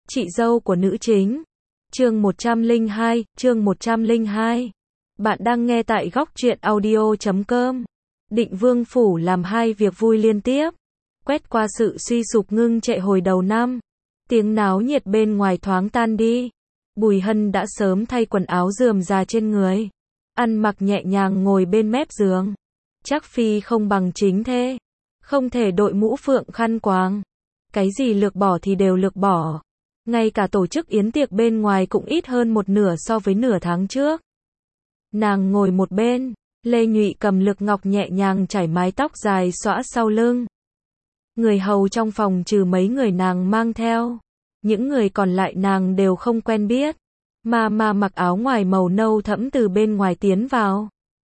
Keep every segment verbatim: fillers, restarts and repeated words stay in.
Chị dâu của nữ chính. Chương một trăm lẻ hai, chương một trăm lẻ hai. Bạn đang nghe tại góc truyện audio chấm com. Định Vương phủ làm hai việc vui liên tiếp. Quét qua sự suy sụp ngưng trệ hồi đầu năm. Tiếng náo nhiệt bên ngoài thoáng tan đi. Bùi Hân đã sớm thay quần áo rườm rà trên người. Ăn mặc nhẹ nhàng ngồi bên mép giường. Chắc phi không bằng chính thê. Không thể đội mũ phượng khăn quàng. Cái gì lược bỏ thì đều lược bỏ. Ngay cả tổ chức yến tiệc bên ngoài cũng ít hơn một nửa so với nửa tháng trước. Nàng ngồi một bên, Lê Nhụy cầm lược ngọc nhẹ nhàng chải mái tóc dài xõa sau lưng. Người hầu trong phòng trừ mấy người nàng mang theo, những người còn lại nàng đều không quen biết. Mà mà mặc áo ngoài màu nâu thẫm từ bên ngoài tiến vào.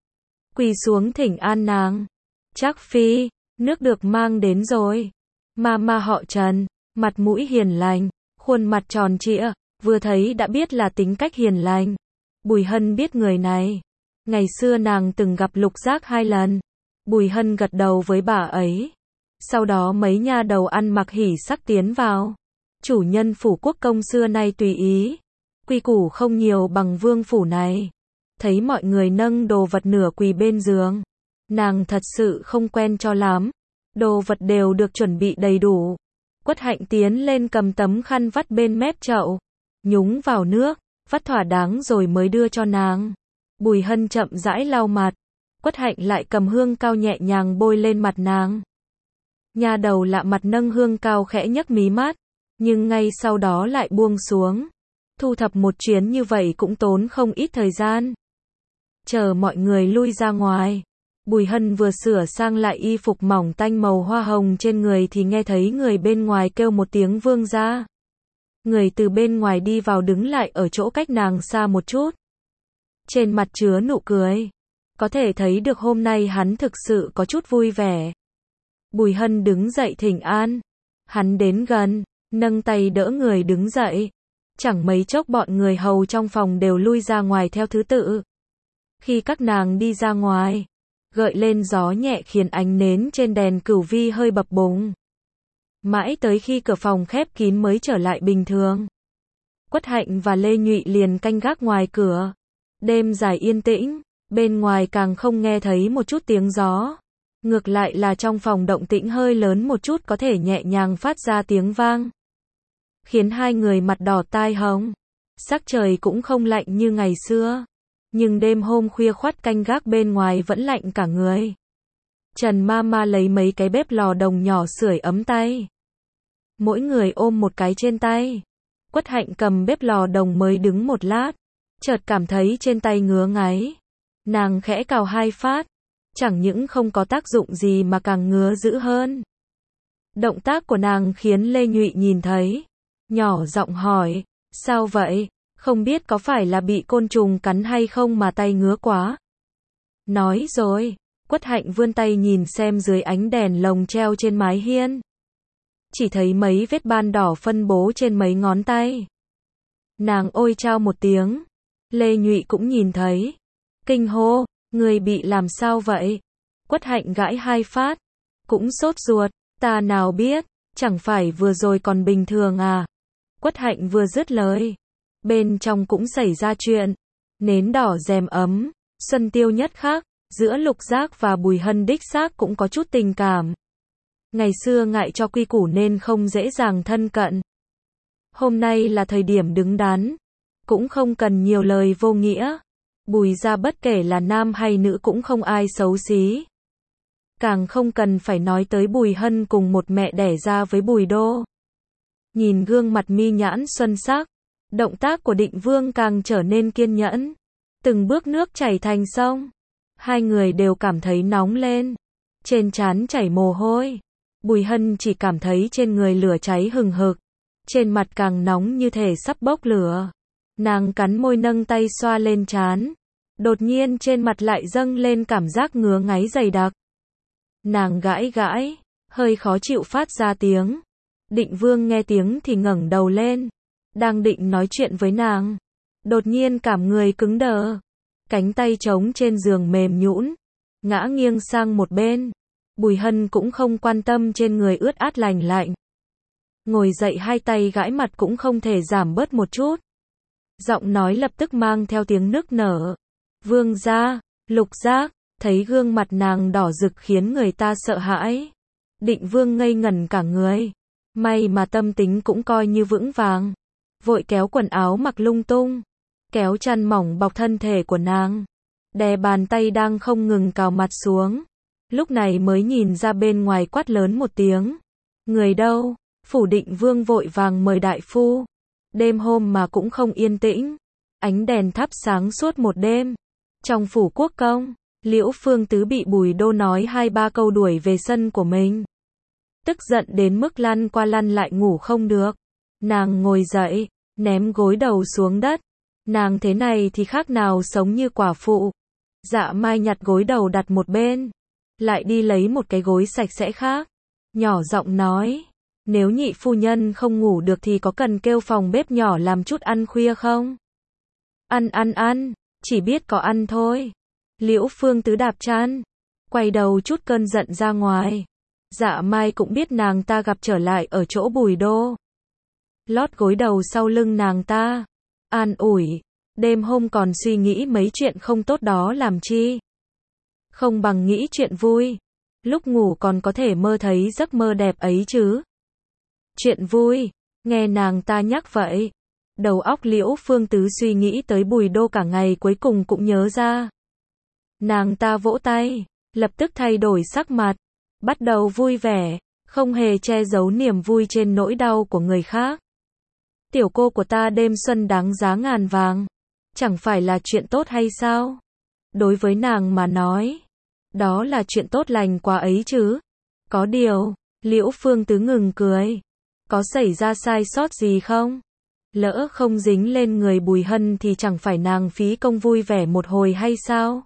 Quỳ xuống thỉnh an nàng. Trác phi, nước được mang đến rồi. Mà mà họ Trần, mặt mũi hiền lành, khuôn mặt tròn trịa, vừa thấy đã biết là tính cách hiền lành. Bùi Hân biết người này. Ngày xưa nàng từng gặp Lục Giác hai lần. Bùi Hân gật đầu với bà ấy. Sau đó mấy nha đầu ăn mặc hỉ sắc tiến vào. Chủ nhân phủ quốc công xưa nay tùy ý. Quy củ không nhiều bằng vương phủ này. Thấy mọi người nâng đồ vật nửa quỳ bên giường. Nàng thật sự không quen cho lắm. Đồ vật đều được chuẩn bị đầy đủ. Quất Hạnh tiến lên cầm tấm khăn vắt bên mép chậu. Nhúng vào nước, vắt thỏa đáng rồi mới đưa cho nàng. Bùi Hân chậm rãi lau mặt. Quất Hạnh lại cầm hương cao nhẹ nhàng bôi lên mặt nàng. Nha đầu lạ mặt nâng hương cao khẽ nhấc mí mắt. Nhưng ngay sau đó lại buông xuống. Thu thập một chuyến như vậy cũng tốn không ít thời gian. Chờ mọi người lui ra ngoài. Bùi Hân vừa sửa sang lại y phục mỏng tanh màu hoa hồng trên người thì nghe thấy người bên ngoài kêu một tiếng vương gia. Người từ bên ngoài đi vào đứng lại ở chỗ cách nàng xa một chút. Trên mặt chứa nụ cười. Có thể thấy được hôm nay hắn thực sự có chút vui vẻ. Bùi Hân đứng dậy thỉnh an. Hắn đến gần, nâng tay đỡ người đứng dậy. Chẳng mấy chốc bọn người hầu trong phòng đều lui ra ngoài theo thứ tự. Khi các nàng đi ra ngoài, gợi lên gió nhẹ khiến ánh nến trên đèn cửu vi hơi bập bùng. Mãi tới khi cửa phòng khép kín mới trở lại bình thường. Quất Hạnh và Lê Nhụy liền canh gác ngoài cửa. Đêm dài yên tĩnh, bên ngoài càng không nghe thấy một chút tiếng gió. Ngược lại là trong phòng động tĩnh hơi lớn một chút có thể nhẹ nhàng phát ra tiếng vang. Khiến hai người mặt đỏ tai hồng. Sắc trời cũng không lạnh như ngày xưa. Nhưng đêm hôm khuya khoắt canh gác bên ngoài vẫn lạnh cả người. Trần ma ma lấy mấy cái bếp lò đồng nhỏ sưởi ấm tay. Mỗi người ôm một cái trên tay. Quất Hạnh cầm bếp lò đồng mới đứng một lát. Chợt cảm thấy trên tay ngứa ngáy. Nàng khẽ cào hai phát. Chẳng những không có tác dụng gì mà càng ngứa dữ hơn. Động tác của nàng khiến Lê Nhụy nhìn thấy. Nhỏ giọng hỏi, sao vậy? Không biết có phải là bị côn trùng cắn hay không mà tay ngứa quá. Nói rồi, Quất Hạnh vươn tay nhìn xem dưới ánh đèn lồng treo trên mái hiên. Chỉ thấy mấy vết ban đỏ phân bố trên mấy ngón tay. Nàng ôi chao một tiếng. Lê Nhụy cũng nhìn thấy. Kinh hô, người bị làm sao vậy? Quất Hạnh gãi hai phát. Cũng sốt ruột, ta nào biết, chẳng phải vừa rồi còn bình thường à. Quất Hạnh vừa dứt lời. Bên trong cũng xảy ra chuyện. Nến đỏ rèm ấm, xuân tiêu nhất khắc, giữa Lục Giác và Bùi Hân đích xác cũng có chút tình cảm. Ngày xưa ngại cho quy củ nên không dễ dàng thân cận. Hôm nay là thời điểm đứng đắn. Cũng không cần nhiều lời vô nghĩa. Bùi gia bất kể là nam hay nữ cũng không ai xấu xí. Càng không cần phải nói tới Bùi Hân cùng một mẹ đẻ ra với Bùi Đô. Nhìn gương mặt mi nhãn xuân sắc. Động tác của Định Vương càng trở nên kiên nhẫn. Từng bước nước chảy thành sông. Hai người đều cảm thấy nóng lên. Trên trán chảy mồ hôi. Bùi Hân chỉ cảm thấy trên người lửa cháy hừng hực. Trên mặt càng nóng như thể sắp bốc lửa. Nàng cắn môi nâng tay xoa lên trán. Đột nhiên trên mặt lại dâng lên cảm giác ngứa ngáy dày đặc. Nàng gãi gãi, hơi khó chịu phát ra tiếng. Định Vương nghe tiếng thì ngẩng đầu lên. Đang định nói chuyện với nàng. Đột nhiên cảm người cứng đờ. Cánh tay trống trên giường mềm nhũn. Ngã nghiêng sang một bên. Bùi Hân cũng không quan tâm trên người ướt át lành lạnh. ngồi dậy hai tay gãi mặt cũng không thể giảm bớt một chút. Giọng nói lập tức mang theo tiếng nức nở. Vương gia, Lục Giác, thấy gương mặt nàng đỏ rực khiến người ta sợ hãi. Định Vương ngây ngẩn cả người. May mà tâm tính cũng coi như vững vàng. Vội kéo quần áo mặc lung tung, kéo chăn mỏng bọc thân thể của nàng, đè bàn tay đang không ngừng cào mặt xuống. Lúc này mới nhìn ra bên ngoài quát lớn một tiếng. Người đâu? Phủ Định Vương vội vàng mời đại phu. Đêm hôm mà cũng không yên tĩnh. Ánh đèn thắp sáng suốt một đêm. Trong phủ quốc công, Liễu Phương Tứ bị Bùi Đô nói hai ba câu đuổi về sân của mình. Tức giận đến mức lăn qua lăn lại ngủ không được. Nàng ngồi dậy, ném gối đầu xuống đất. Nàng thế này thì khác nào sống như quả phụ. Dạ Mai nhặt gối đầu đặt một bên, lại đi lấy một cái gối sạch sẽ khác. Nhỏ giọng nói, nếu nhị phu nhân không ngủ được thì có cần kêu phòng bếp nhỏ làm chút ăn khuya không? Ăn ăn ăn, chỉ biết có ăn thôi. Liễu Phương Tứ đạp chăn, quay đầu chút cơn giận ra ngoài. Dạ Mai cũng biết nàng ta gặp trở lại ở chỗ Bùi Đô. Lót gối đầu sau lưng nàng ta, an ủi, đêm hôm còn suy nghĩ mấy chuyện không tốt đó làm chi? Không bằng nghĩ chuyện vui, lúc ngủ còn có thể mơ thấy giấc mơ đẹp ấy chứ. Chuyện vui, nghe nàng ta nhắc vậy, đầu óc Liễu Phương Tứ suy nghĩ tới Bùi Đô cả ngày cuối cùng cũng nhớ ra. Nàng ta vỗ tay, lập tức thay đổi sắc mặt, bắt đầu vui vẻ, không hề che giấu niềm vui trên nỗi đau của người khác. Tiểu cô của ta đêm xuân đáng giá ngàn vàng, chẳng phải là chuyện tốt hay sao? Đối với nàng mà nói, đó là chuyện tốt lành quá ấy chứ. Có điều, Liễu Phương Tứ ngừng cười. Có xảy ra sai sót gì không? Lỡ không dính lên người Bùi Hân thì chẳng phải nàng phí công vui vẻ một hồi hay sao?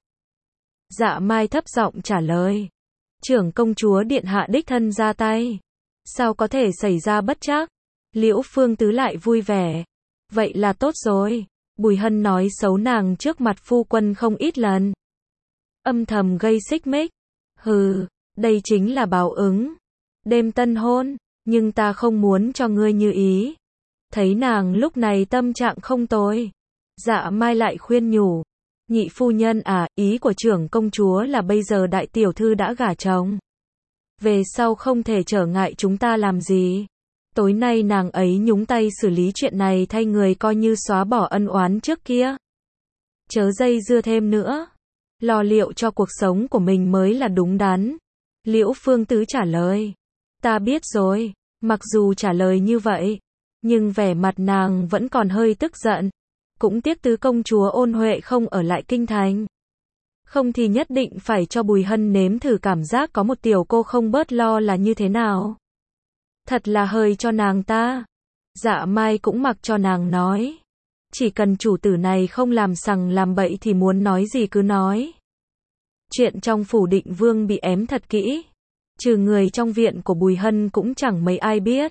Dạ Mai thấp giọng trả lời. Trưởng công chúa điện hạ đích thân ra tay, sao có thể xảy ra bất trắc? Liễu Phương Tứ lại vui vẻ. Vậy là tốt rồi. Bùi Hân nói xấu nàng trước mặt phu quân không ít lần, âm thầm gây xích mích. Hừ, đây chính là báo ứng. Đêm tân hôn, nhưng ta không muốn cho ngươi như ý. Thấy nàng lúc này tâm trạng không tồi, Dạ Mai lại khuyên nhủ. Nhị phu nhân à, ý của trưởng công chúa là bây giờ đại tiểu thư đã gả chồng, về sau không thể trở ngại chúng ta làm gì. Tối nay nàng ấy nhúng tay xử lý chuyện này thay người coi như xóa bỏ ân oán trước kia. Chớ dây dưa thêm nữa. Lo liệu cho cuộc sống của mình mới là đúng đắn. Liễu Phương Tứ trả lời. Ta biết rồi. Mặc dù trả lời như vậy, nhưng vẻ mặt nàng vẫn còn hơi tức giận. Cũng tiếc tứ công chúa Ôn Huệ không ở lại kinh thành. Không thì nhất định phải cho Bùi Hân nếm thử cảm giác có một tiểu cô không bớt lo là như thế nào. Thật là hơi cho nàng ta. Dạ Mai cũng mặc cho nàng nói. Chỉ cần chủ tử này không làm sằng làm bậy thì muốn nói gì cứ nói. Chuyện trong phủ Định Vương bị ém thật kỹ. Trừ người trong viện của Bùi Hân cũng chẳng mấy ai biết.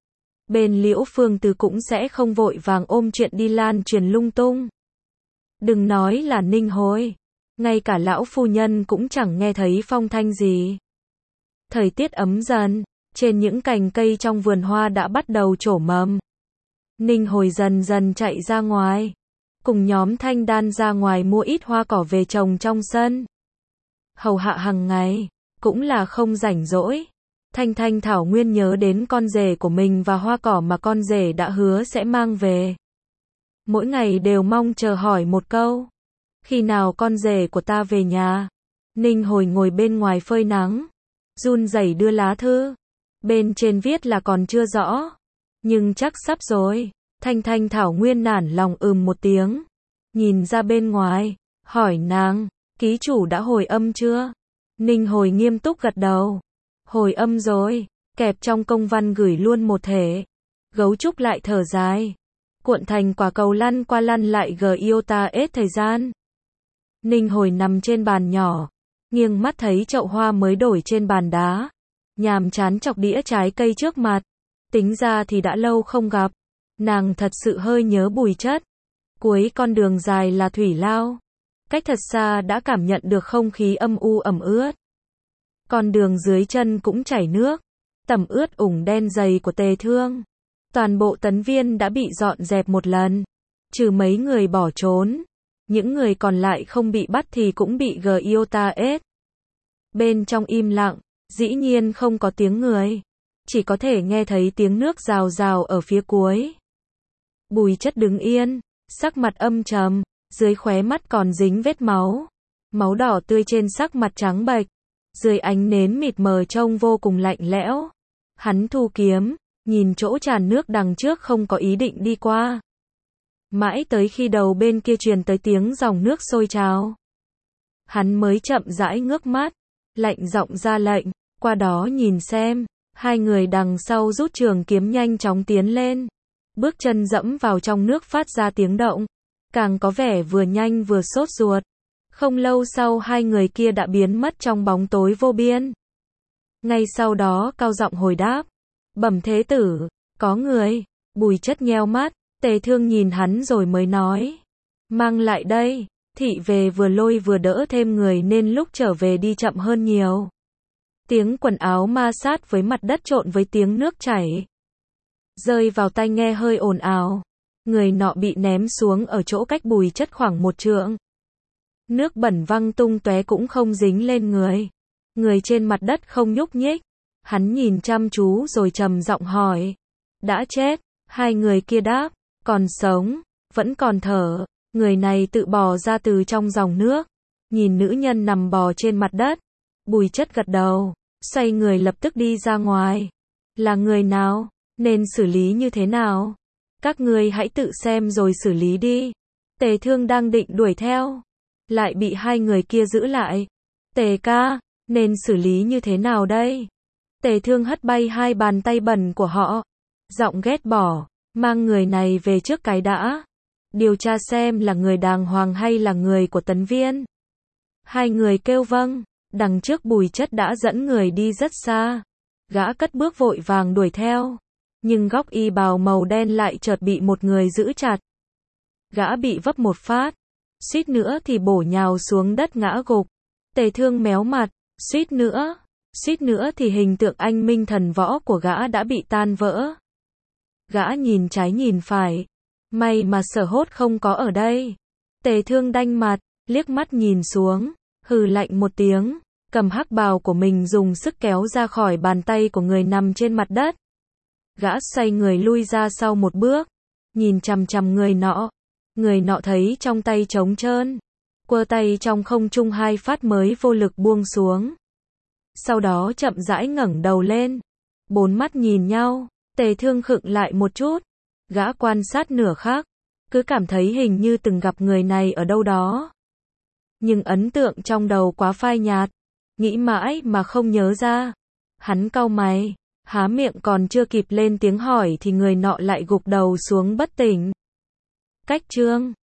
Bên Liễu Phương Tứ cũng sẽ không vội vàng ôm chuyện đi lan truyền lung tung. Đừng nói là Ninh Hối, ngay cả lão phu nhân cũng chẳng nghe thấy phong thanh gì. Thời tiết ấm dần, trên những cành cây trong vườn hoa đã bắt đầu trổ mầm. Ninh Hồi dần dần chạy ra ngoài, cùng nhóm Thanh Đan ra ngoài mua ít hoa cỏ về trồng trong sân. Hầu hạ hàng ngày, cũng là không rảnh rỗi. Thanh Thanh thảo nguyên nhớ đến con rể của mình và hoa cỏ mà con rể đã hứa sẽ mang về. Mỗi ngày đều mong chờ hỏi một câu. Khi nào con rể của ta về nhà? Ninh Hồi ngồi bên ngoài phơi nắng, run rẩy đưa lá thư. Bên trên viết là còn chưa rõ, nhưng chắc sắp rồi. Thanh Thanh thảo nguyên nản lòng ừm một tiếng, nhìn ra bên ngoài, hỏi nàng, ký chủ đã hồi âm chưa? Ninh Hồi nghiêm túc gật đầu. Hồi âm rồi, kẹp trong công văn gửi luôn một thể. Gấu trúc lại thở dài, cuộn thành quả cầu lăn qua lăn lại gờ yêu ta ết thời gian. Ninh Hồi nằm trên bàn nhỏ, nghiêng mắt thấy chậu hoa mới đổi trên bàn đá, nhàm chán chọc đĩa trái cây trước mặt. Tính ra thì đã lâu không gặp, nàng thật sự hơi nhớ Bùi Chất. Cuối con đường dài là thủy lao, cách thật xa đã cảm nhận được không khí âm u ẩm ướt. Con đường dưới chân cũng chảy nước, tẩm ướt ủng đen dày của Tề Thương. Toàn bộ tấn viên đã bị dọn dẹp một lần, trừ mấy người bỏ trốn. Những người còn lại không bị bắt thì cũng bị Giota ết. Bên trong im lặng, dĩ nhiên không có tiếng người, chỉ có thể nghe thấy tiếng nước rào rào ở phía cuối. Bùi Chất đứng yên, sắc mặt âm trầm, dưới khóe mắt còn dính vết máu. Máu đỏ tươi trên sắc mặt trắng bệch, dưới ánh nến mịt mờ trông vô cùng lạnh lẽo. Hắn thu kiếm, nhìn chỗ tràn nước đằng trước không có ý định đi qua. Mãi tới khi đầu bên kia truyền tới tiếng dòng nước sôi trào, hắn mới chậm rãi ngước mắt, lạnh giọng ra lệnh, qua đó nhìn xem. Hai người đằng sau rút trường kiếm nhanh chóng tiến lên, bước chân dẫm vào trong nước phát ra tiếng động, càng có vẻ vừa nhanh vừa sốt ruột. Không lâu sau hai người kia đã biến mất trong bóng tối vô biên. Ngay sau đó cao giọng hồi đáp, bẩm thế tử, có người. Bùi Chất nheo mắt, Tề Thương nhìn hắn rồi mới nói, mang lại đây. Thị về vừa lôi vừa đỡ thêm người nên lúc trở về đi chậm hơn nhiều. Tiếng quần áo ma sát với mặt đất trộn với tiếng nước chảy, rơi vào tai nghe hơi ồn ào. Người nọ bị ném xuống ở chỗ cách Bùi Chất khoảng một trượng. Nước bẩn văng tung tóe cũng không dính lên người. Người trên mặt đất không nhúc nhích. Hắn nhìn chăm chú rồi trầm giọng hỏi, đã chết? Hai người kia đáp, còn sống, vẫn còn thở. Người này tự bò ra từ trong dòng nước, nhìn nữ nhân nằm bò trên mặt đất. Bùi Chất gật đầu, xoay người lập tức đi ra ngoài. Là người nào? Nên xử lý như thế nào? Các ngươi hãy tự xem rồi xử lý đi. Tề Thương đang định đuổi theo, lại bị hai người kia giữ lại. Tề ca, nên xử lý như thế nào đây? Tề Thương hất bay hai bàn tay bẩn của họ, giọng ghét bỏ, mang người này về trước cái đã. Điều tra xem là người đàng hoàng hay là người của Tấn Viên. Hai người kêu vâng. Đằng trước Bùi Chất đã dẫn người đi rất xa. Gã cất bước vội vàng đuổi theo, nhưng góc y bào màu đen lại chợt bị một người giữ chặt. Gã bị vấp một phát, suýt nữa thì bổ nhào xuống đất ngã gục. Tề Thương méo mặt, suýt nữa, suýt nữa thì hình tượng anh minh thần võ của gã đã bị tan vỡ. Gã nhìn trái nhìn phải, may mà Sở Hốt không có ở đây. Tề Thương đanh mặt, liếc mắt nhìn xuống, hừ lạnh một tiếng, cầm hắc bào của mình dùng sức kéo ra khỏi bàn tay của người nằm trên mặt đất. Gã xoay người lui ra sau một bước, nhìn chằm chằm người nọ. Người nọ thấy trong tay trống trơn, quơ tay trong không trung hai phát mới vô lực buông xuống. Sau đó chậm rãi ngẩng đầu lên, bốn mắt nhìn nhau. Tề Thương khựng lại một chút, gã quan sát nửa khắc, cứ cảm thấy hình như từng gặp người này ở đâu đó. Nhưng ấn tượng trong đầu quá phai nhạt, nghĩ mãi mà không nhớ ra. Hắn cau mày, há miệng còn chưa kịp lên tiếng hỏi thì người nọ lại gục đầu xuống bất tỉnh. Cách chương